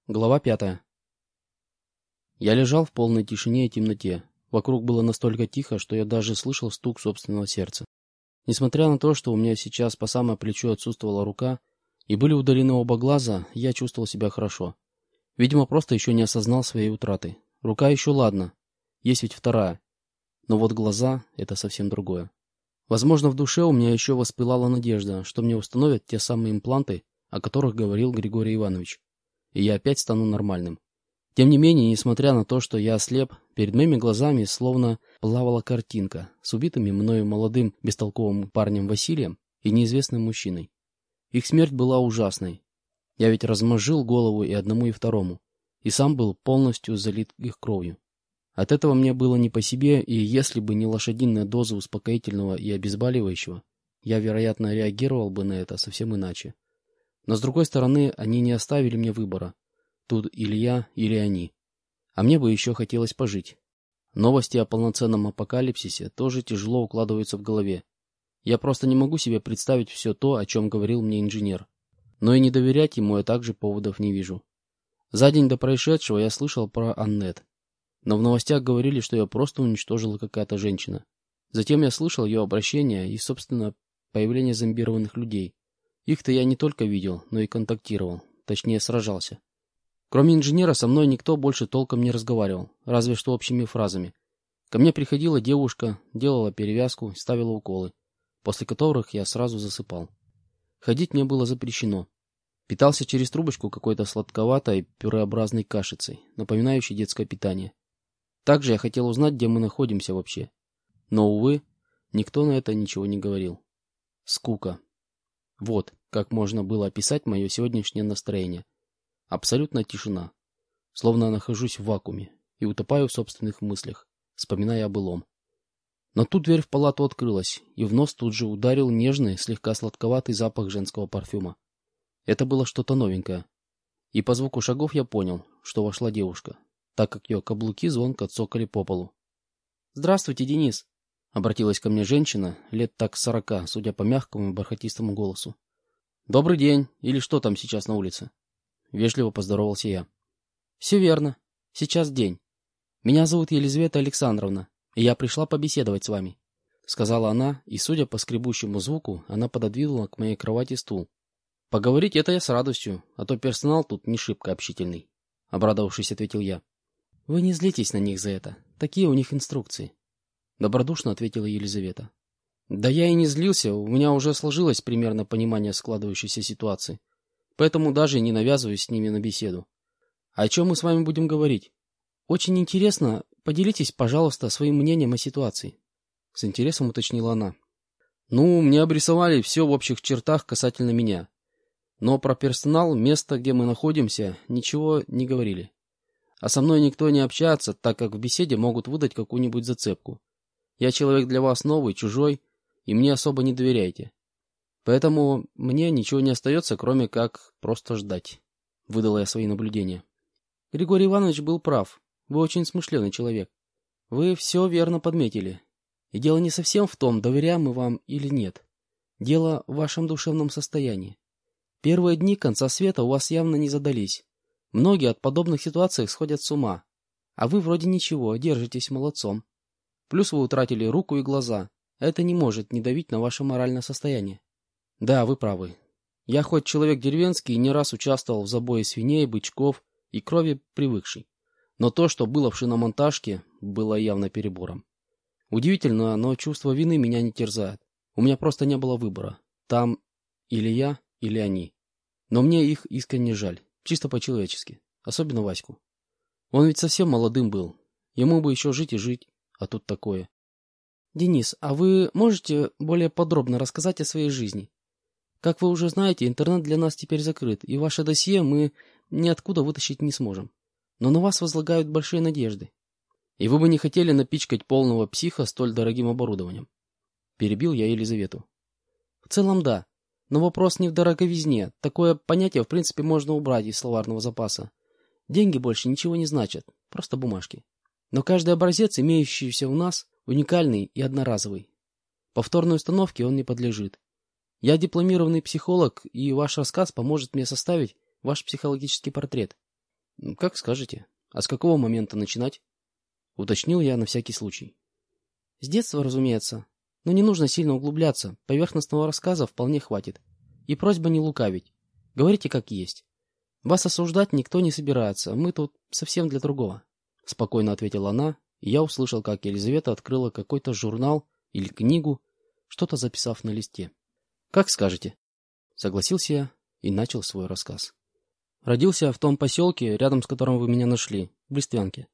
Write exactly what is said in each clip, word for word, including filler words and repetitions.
Глава пятая. Я лежал в полной тишине и темноте. Вокруг было настолько тихо, что я даже слышал стук собственного сердца. Несмотря на то, что у меня сейчас по самое плечо отсутствовала рука и были удалены оба глаза, я чувствовал себя хорошо. Видимо, просто еще не осознал своей утраты. Рука еще ладно, есть ведь вторая. Но вот глаза — это совсем другое. Возможно, в душе у меня еще воспылала надежда, что мне установят те самые импланты, о которых говорил Григорий Иванович, и я опять стану нормальным. Тем не менее, несмотря на то, что я ослеп, перед моими глазами словно плавала картинка с убитыми мною молодым бестолковым парнем Василием и неизвестным мужчиной. Их смерть была ужасной. Я ведь размозжил голову и одному, и второму, и сам был полностью залит их кровью. От этого мне было не по себе, и если бы не лошадиная доза успокоительного и обезболивающего, я, вероятно, реагировал бы на это совсем иначе. Но, с другой стороны, они не оставили мне выбора. Тут или я, или они. А мне бы еще хотелось пожить. Новости о полноценном апокалипсисе тоже тяжело укладываются в голове. Я просто не могу себе представить все то, о чем говорил мне инженер. Но и не доверять ему я также поводов не вижу. За день до происшедшего я слышал про Аннет. Но в новостях говорили, что ее просто уничтожила какая-то женщина. Затем я слышал ее обращение и, собственно, появление зомбированных людей. Их-то я не только видел, но и контактировал, точнее сражался. Кроме инженера со мной никто больше толком не разговаривал, разве что общими фразами. Ко мне приходила девушка, делала перевязку, ставила уколы, после которых я сразу засыпал. Ходить мне было запрещено. Питался через трубочку какой-то сладковатой пюреобразной кашицей, напоминающей детское питание. Также я хотел узнать, где мы находимся вообще. Но, увы, никто на это ничего не говорил. Скука. Вот, как можно было описать мое сегодняшнее настроение. Абсолютная тишина. Словно нахожусь в вакууме и утопаю в собственных мыслях, вспоминая о былом. Но тут дверь в палату открылась, и в нос тут же ударил нежный, слегка сладковатый запах женского парфюма. Это было что-то новенькое. И по звуку шагов я понял, что вошла девушка, так как ее каблуки звонко цокали по полу. «Здравствуйте, Денис!» — обратилась ко мне женщина, лет так сорока, судя по мягкому и бархатистому голосу. «Добрый день, или что там сейчас на улице?» Вежливо поздоровался я. «Все верно. Сейчас день. Меня зовут Елизавета Александровна, и я пришла побеседовать с вами», — сказала она, и, судя по скребущему звуку, она пододвинула к моей кровати стул. «Поговорить это я с радостью, а то персонал тут не шибко общительный», — обрадовавшись, ответил я. «Вы не злитесь на них за это. Такие у них инструкции», — добродушно ответила Елизавета. «Да я и не злился, у меня уже сложилось примерно понимание складывающейся ситуации. Поэтому даже не навязываюсь с ними на беседу. О чем мы с вами будем говорить? Очень интересно, поделитесь, пожалуйста, своим мнением о ситуации», — с интересом уточнила она. «Ну, мне обрисовали все в общих чертах касательно меня. Но про персонал, место, где мы находимся, ничего не говорили. А со мной никто не общается, так как в беседе могут выдать какую-нибудь зацепку. Я человек для вас новый, чужой, и мне особо не доверяете. Поэтому мне ничего не остается, кроме как просто ждать», — выдала я свои наблюдения. «Григорий Иванович был прав. Вы очень смышленый человек. Вы все верно подметили. И дело не совсем в том, доверяем мы вам или нет. Дело в вашем душевном состоянии. Первые дни конца света у вас явно не задались. Многие от подобных ситуаций сходят с ума. А вы вроде ничего, держитесь молодцом. Плюс вы утратили руку и глаза. Это не может не давить на ваше моральное состояние». «Да, вы правы. Я хоть человек деревенский и не раз участвовал в забое свиней, бычков и крови привыкший. Но то, что было в шиномонтажке, было явно перебором. Удивительно, но чувство вины меня не терзает. У меня просто не было выбора. Там или я, или они. Но мне их искренне жаль, чисто по-человечески. Особенно Ваську. Он ведь совсем молодым был. Ему бы еще жить и жить, а тут такое». «Денис, а вы можете более подробно рассказать о своей жизни? Как вы уже знаете, интернет для нас теперь закрыт, и ваше досье мы ниоткуда вытащить не сможем. Но на вас возлагают большие надежды. И вы бы не хотели напичкать полного психа столь дорогим оборудованием?» Перебил я Елизавету. «В целом да, но вопрос не в дороговизне. Такое понятие в принципе можно убрать из словарного запаса. Деньги больше ничего не значат, просто бумажки. Но каждый образец, имеющийся у нас, уникальный и одноразовый. Повторной установке он не подлежит. Я дипломированный психолог, и ваш рассказ поможет мне составить ваш психологический портрет. Как скажете. А с какого момента начинать? Уточнил я на всякий случай. С детства, разумеется. Но не нужно сильно углубляться. Поверхностного рассказа вполне хватит. И просьба не лукавить. Говорите как есть. Вас осуждать никто не собирается. Мы тут совсем для другого. Спокойно ответила она, и я услышал, как Елизавета открыла какой-то журнал или книгу, что-то записав на листе. Как скажете. Согласился я и начал свой рассказ. Родился я в том поселке, рядом с которым вы меня нашли, в Листвянке.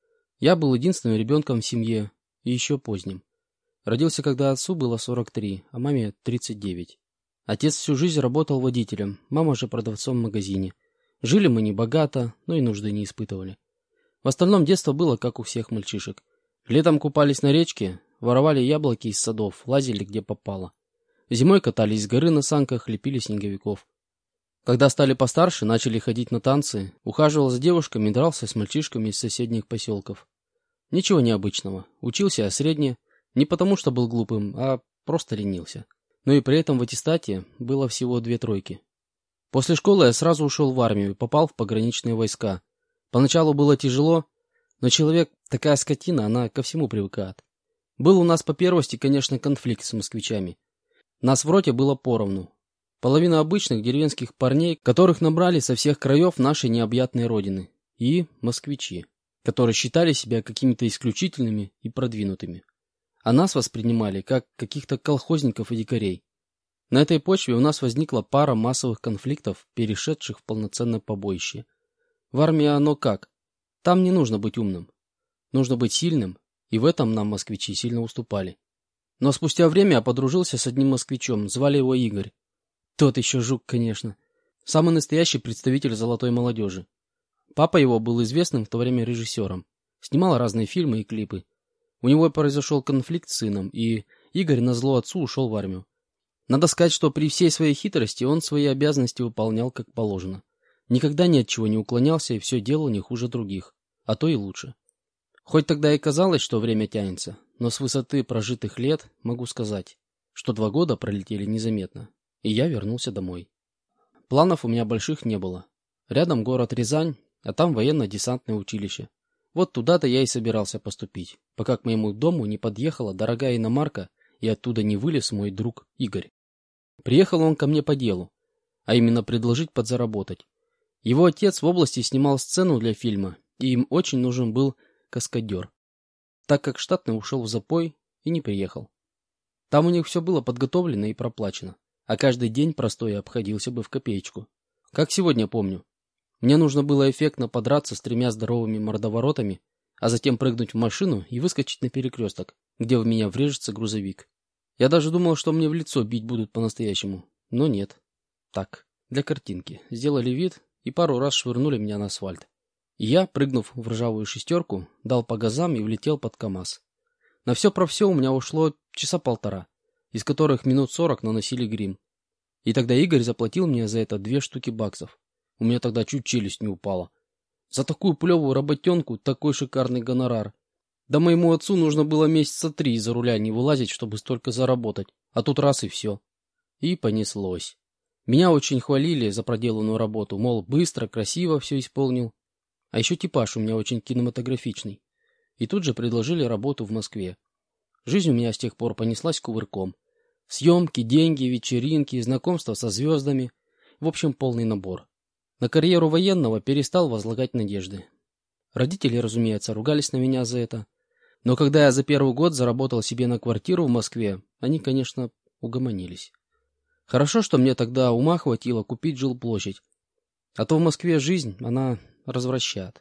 Я был единственным ребенком в семье, и еще поздним. Родился, когда отцу было сорок три, а маме тридцать девять. Отец всю жизнь работал водителем, мама же продавцом в магазине. Жили мы небогато, но и нужды не испытывали. В остальном детство было, как у всех мальчишек. Летом купались на речке, воровали яблоки из садов, лазили где попало. Зимой катались с горы на санках, лепили снеговиков. Когда стали постарше, начали ходить на танцы, ухаживал за девушками и дрался с мальчишками из соседних поселков. Ничего необычного. Учился я средне, не потому что был глупым, а просто ленился. Но и при этом в аттестате было всего две тройки. После школы я сразу ушел в армию и попал в пограничные войска. Поначалу было тяжело, но человек такая скотина, она ко всему привыкает. Был у нас по первости, конечно, конфликт с москвичами. Нас в роте было поровну. Половина обычных деревенских парней, которых набрали со всех краев нашей необъятной родины, и москвичи, которые считали себя какими-то исключительными и продвинутыми. А нас воспринимали как каких-то колхозников и дикарей. На этой почве у нас возникла пара массовых конфликтов, перешедших в полноценное побоище. В армии оно как? Там не нужно быть умным. Нужно быть сильным, и в этом нам москвичи сильно уступали. Но спустя время я подружился с одним москвичом, звали его Игорь. Тот еще жук, конечно. Самый настоящий представитель золотой молодежи. Папа его был известным в то время режиссером. Снимал разные фильмы и клипы. У него произошел конфликт с сыном, и Игорь назло отцу ушел в армию. Надо сказать, что при всей своей хитрости он свои обязанности выполнял как положено. Никогда ни от чего не уклонялся и все делал не хуже других, а то и лучше. Хоть тогда и казалось, что время тянется, но с высоты прожитых лет могу сказать, что два года пролетели незаметно, и я вернулся домой. Планов у меня больших не было. Рядом город Рязань, а там военно-десантное училище. Вот туда-то я и собирался поступить, пока к моему дому не подъехала дорогая иномарка и оттуда не вылез мой друг Игорь. Приехал он ко мне по делу, а именно предложить подзаработать. Его отец в области снимал сцену для фильма, и им очень нужен был каскадер, так как штатный ушел в запой и не приехал. Там у них все было подготовлено и проплачено, а каждый день простой обходился бы в копеечку. Как сегодня помню. Мне нужно было эффектно подраться с тремя здоровыми мордоворотами, а затем прыгнуть в машину и выскочить на перекресток, где в меня врежется грузовик. Я даже думал, что мне в лицо бить будут по-настоящему, но нет. Так, для картинки. Сделали вид и пару раз швырнули меня на асфальт. И я, прыгнув в ржавую шестерку, дал по газам и влетел под КамАЗ. На все про все у меня ушло часа полтора, из которых минут сорок наносили грим. И тогда Игорь заплатил мне за это две штуки баксов. У меня тогда чуть челюсть не упала. За такую плевую работенку такой шикарный гонорар. Да моему отцу нужно было месяца три из-за руля не вылазить, чтобы столько заработать. А тут раз и все. И понеслось. Меня очень хвалили за проделанную работу, мол, быстро, красиво все исполнил. А еще типаж у меня очень кинематографичный. И тут же предложили работу в Москве. Жизнь у меня с тех пор понеслась кувырком. Съемки, деньги, вечеринки, знакомства со звездами. В общем, полный набор. На карьеру военного перестал возлагать надежды. Родители, разумеется, ругались на меня за это. Но когда я за первый год заработал себе на квартиру в Москве, они, конечно, угомонились. Хорошо, что мне тогда ума хватило купить жилплощадь. А то в Москве жизнь, она развращает.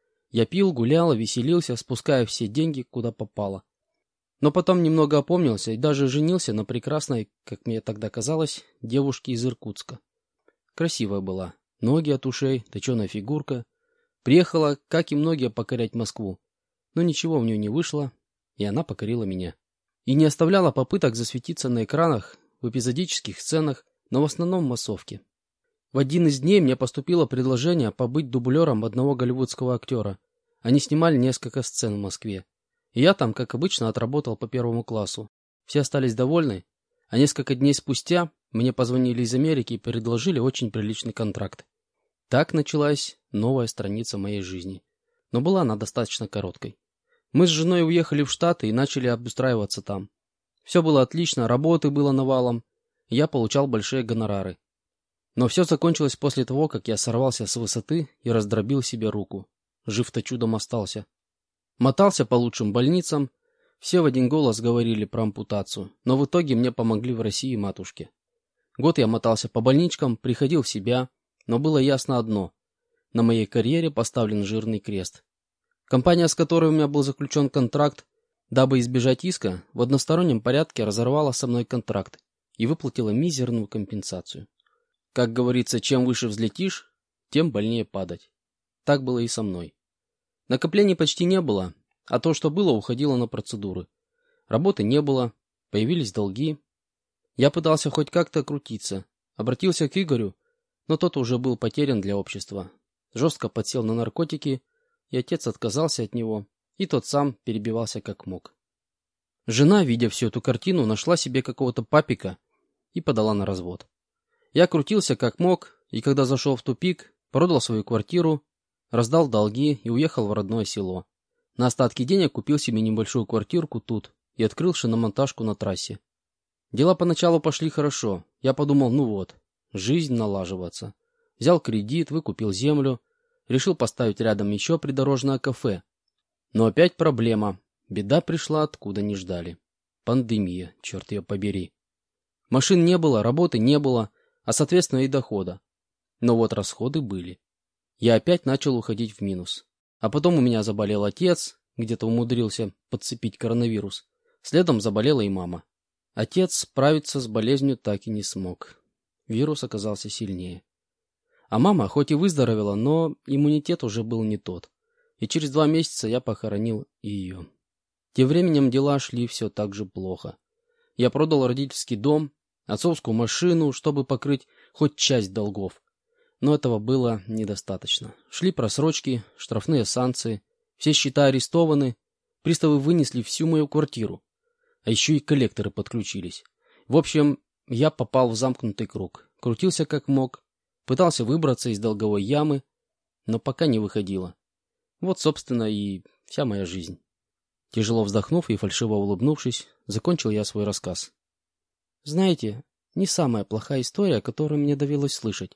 Я пил, гулял, веселился, спуская все деньги, куда попало. Но потом немного опомнился и даже женился на прекрасной, как мне тогда казалось, девушке из Иркутска. Красивая была. Ноги от ушей, точеная фигурка. Приехала, как и многие, покорять Москву. Но ничего в нее не вышло, и она покорила меня. И не оставляла попыток засветиться на экранах, в эпизодических сценах, но в основном в массовке. В один из дней мне поступило предложение побыть дублером одного голливудского актера. Они снимали несколько сцен в Москве. И я там, как обычно, отработал по первому классу. Все остались довольны, а несколько дней спустя мне позвонили из Америки и предложили очень приличный контракт. Так началась новая страница моей жизни. Но была она достаточно короткой. Мы с женой уехали в Штаты и начали обустраиваться там. Все было отлично, работы было навалом, и я получал большие гонорары. Но все закончилось после того, как я сорвался с высоты и раздробил себе руку. Жив-то чудом остался. Мотался по лучшим больницам, все в один голос говорили про ампутацию, но в итоге мне помогли в России матушке. Год я мотался по больничкам, приходил в себя, но было ясно одно: на моей карьере поставлен жирный крест. Компания, с которой у меня был заключен контракт, дабы избежать иска, в одностороннем порядке разорвала со мной контракт и выплатила мизерную компенсацию. Как говорится, чем выше взлетишь, тем больнее падать. Так было и со мной. Накоплений почти не было, а то, что было, уходило на процедуры. Работы не было, появились долги. Я пытался хоть как-то крутиться, обратился к Игорю, но тот уже был потерян для общества. Жестко подсел на наркотики, и отец отказался от него, и тот сам перебивался как мог. Жена, видя всю эту картину, нашла себе какого-то папика и подала на развод. Я крутился как мог, и когда зашел в тупик, продал свою квартиру, раздал долги и уехал в родное село. На остатки денег купил себе небольшую квартирку тут и открыл шиномонтажку на трассе. Дела поначалу пошли хорошо. Я подумал, ну вот, жизнь налаживается. Взял кредит, выкупил землю, решил поставить рядом еще придорожное кафе. Но опять проблема. Беда пришла, откуда не ждали. Пандемия, черт ее побери. Машин не было, работы не было, а соответственно и дохода. Но вот расходы были. Я опять начал уходить в минус. А потом у меня заболел отец, где-то умудрился подцепить коронавирус. Следом заболела и мама. Отец справиться с болезнью так и не смог. Вирус оказался сильнее. А мама хоть и выздоровела, но иммунитет уже был не тот. И через два месяца я похоронил и ее. Тем временем дела шли все так же плохо. Я продал родительский дом, отцовскую машину, чтобы покрыть хоть часть долгов. Но этого было недостаточно. Шли просрочки, штрафные санкции, все счета арестованы, приставы вынесли всю мою квартиру. А еще и коллекторы подключились. В общем, я попал в замкнутый круг. Крутился как мог, пытался выбраться из долговой ямы, но пока не выходило. Вот, собственно, и вся моя жизнь. Тяжело вздохнув и фальшиво улыбнувшись, закончил я свой рассказ. Знаете, не самая плохая история, которую мне довелось слышать.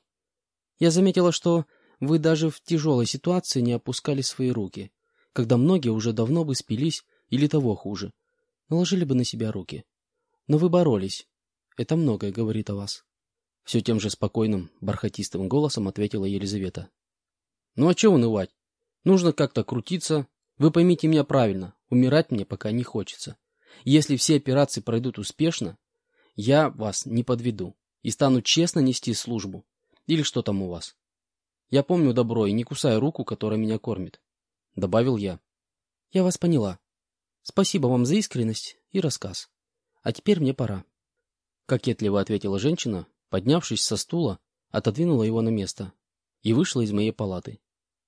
Я заметила, что вы даже в тяжелой ситуации не опускали свои руки, когда многие уже давно бы спились или того хуже. Наложили бы на себя руки. Но вы боролись. Это многое говорит о вас. Все тем же спокойным, бархатистым голосом ответила Елизавета. Ну а че унывать? Нужно как-то крутиться. Вы поймите меня правильно, умирать мне пока не хочется. Если все операции пройдут успешно, я вас не подведу и стану честно нести службу. Или что там у вас? Я помню добро и не кусаю руку, которая меня кормит. Добавил я. Я вас поняла. Спасибо вам за искренность и рассказ. А теперь мне пора. Кокетливо ответила женщина, поднявшись со стула, отодвинула его на место и вышла из моей палаты.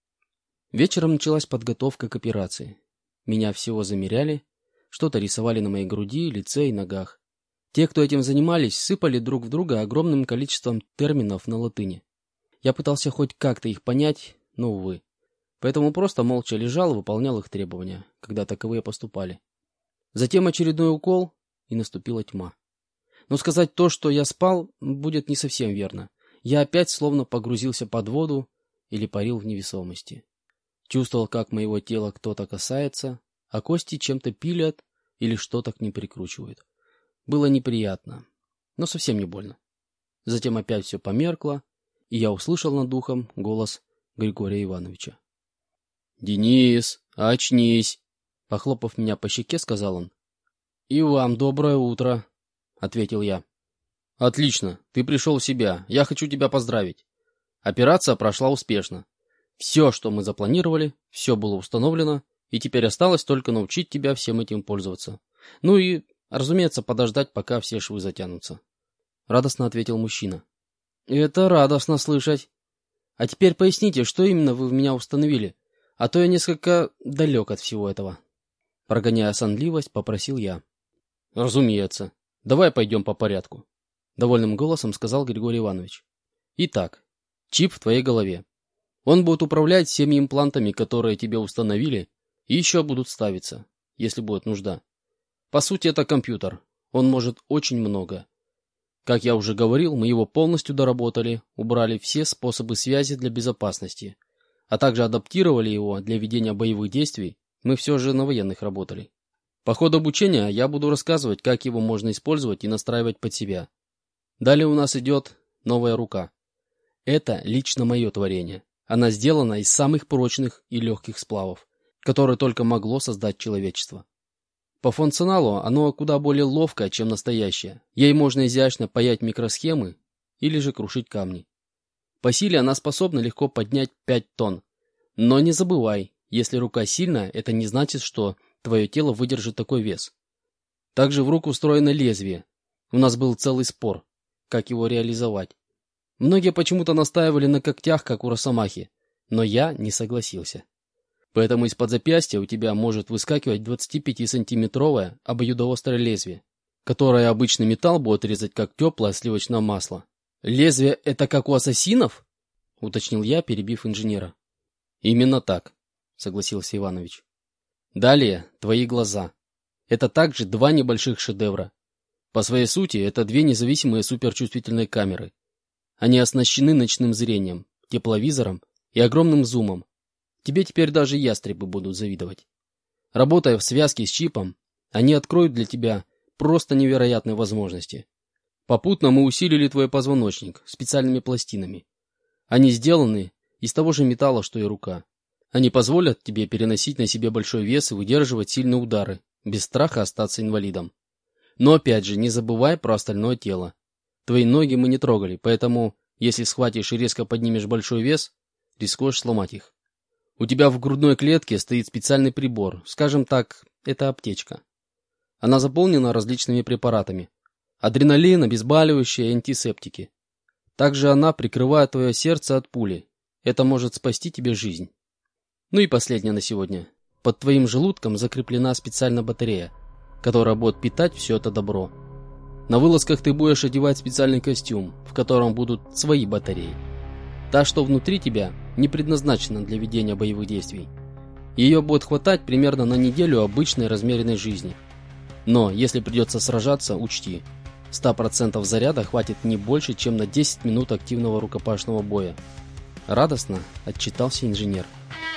Вечером началась подготовка к операции. Меня всего замеряли, что-то рисовали на моей груди, лице и ногах. Те, кто этим занимались, сыпали друг в друга огромным количеством терминов на латыни. Я пытался хоть как-то их понять, но, увы. Поэтому просто молча лежал и выполнял их требования, когда таковые поступали. Затем очередной укол, и наступила тьма. Но сказать то, что я спал, будет не совсем верно. Я опять словно погрузился под воду или парил в невесомости. Чувствовал, как моего тела кто-то касается, а кости чем-то пилят или что-то к ним прикручивают. Было неприятно, но совсем не больно. Затем опять все померкло, и я услышал над ухом голос Григория Ивановича. «Денис, очнись!» Похлопав меня по щеке, сказал он. «И вам доброе утро», — ответил я. «Отлично, ты пришел в себя. Я хочу тебя поздравить. Операция прошла успешно. Все, что мы запланировали, все было установлено, и теперь осталось только научить тебя всем этим пользоваться. Ну и, разумеется, подождать, пока все швы затянутся». Радостно ответил мужчина. «Это радостно слышать. А теперь поясните, что именно вы в меня установили, а то я несколько далек от всего этого». Прогоняя сонливость, попросил я. «Разумеется. Давай пойдем по порядку», — довольным голосом сказал Григорий Иванович. «Итак, чип в твоей голове. Он будет управлять всеми имплантами, которые тебе установили, и еще будут ставиться, если будет нужда. По сути, это компьютер. Он может очень много. Как я уже говорил, мы его полностью доработали, убрали все способы связи для безопасности, а также адаптировали его для ведения боевых действий. Мы все же на военных работали. По ходу обучения я буду рассказывать, как его можно использовать и настраивать под себя. Далее у нас идет новая рука. Это лично мое творение. Она сделана из самых прочных и легких сплавов, которые только могло создать человечество. По функционалу оно куда более ловкое, чем настоящее. Ей можно изящно паять микросхемы или же крушить камни. По силе она способна легко поднять пять тонн. Но не забывай, если рука сильная, это не значит, что твое тело выдержит такой вес. Также в руку встроено лезвие. У нас был целый спор, как его реализовать. Многие почему-то настаивали на когтях, как у росомахи, но я не согласился. Поэтому из-под запястья у тебя может выскакивать двадцатипятисантиметровое обоюдоострое лезвие, которое обычный металл будет резать как теплое сливочное масло. «Лезвие — это как у ассасинов?» — уточнил я, перебив инженера. «Именно так», — согласился Иванович. «Далее твои глаза. Это также два небольших шедевра. По своей сути, это две независимые суперчувствительные камеры. Они оснащены ночным зрением, тепловизором и огромным зумом. Тебе теперь даже ястребы будут завидовать. Работая в связке с чипом, они откроют для тебя просто невероятные возможности. Попутно мы усилили твой позвоночник специальными пластинами. Они сделаны из того же металла, что и рука. Они позволят тебе переносить на себе большой вес и выдерживать сильные удары, без страха остаться инвалидом. Но опять же, не забывай про остальное тело. Твои ноги мы не трогали, поэтому, если схватишь и резко поднимешь большой вес, рискуешь сломать их. У тебя в грудной клетке стоит специальный прибор, скажем так, это аптечка. Она заполнена различными препаратами. Адреналин, обезболивающие и антисептики. Также она прикрывает твое сердце от пули. Это может спасти тебе жизнь. Ну и последнее на сегодня. Под твоим желудком закреплена специальная батарея, которая будет питать все это добро. На вылазках ты будешь одевать специальный костюм, в котором будут свои батареи. Та, что внутри тебя, не предназначена для ведения боевых действий. Ее будет хватать примерно на неделю обычной размеренной жизни. Но, если придется сражаться, учти, сто процентов заряда хватит не больше, чем на десять минут активного рукопашного боя. Радостно отчитался инженер.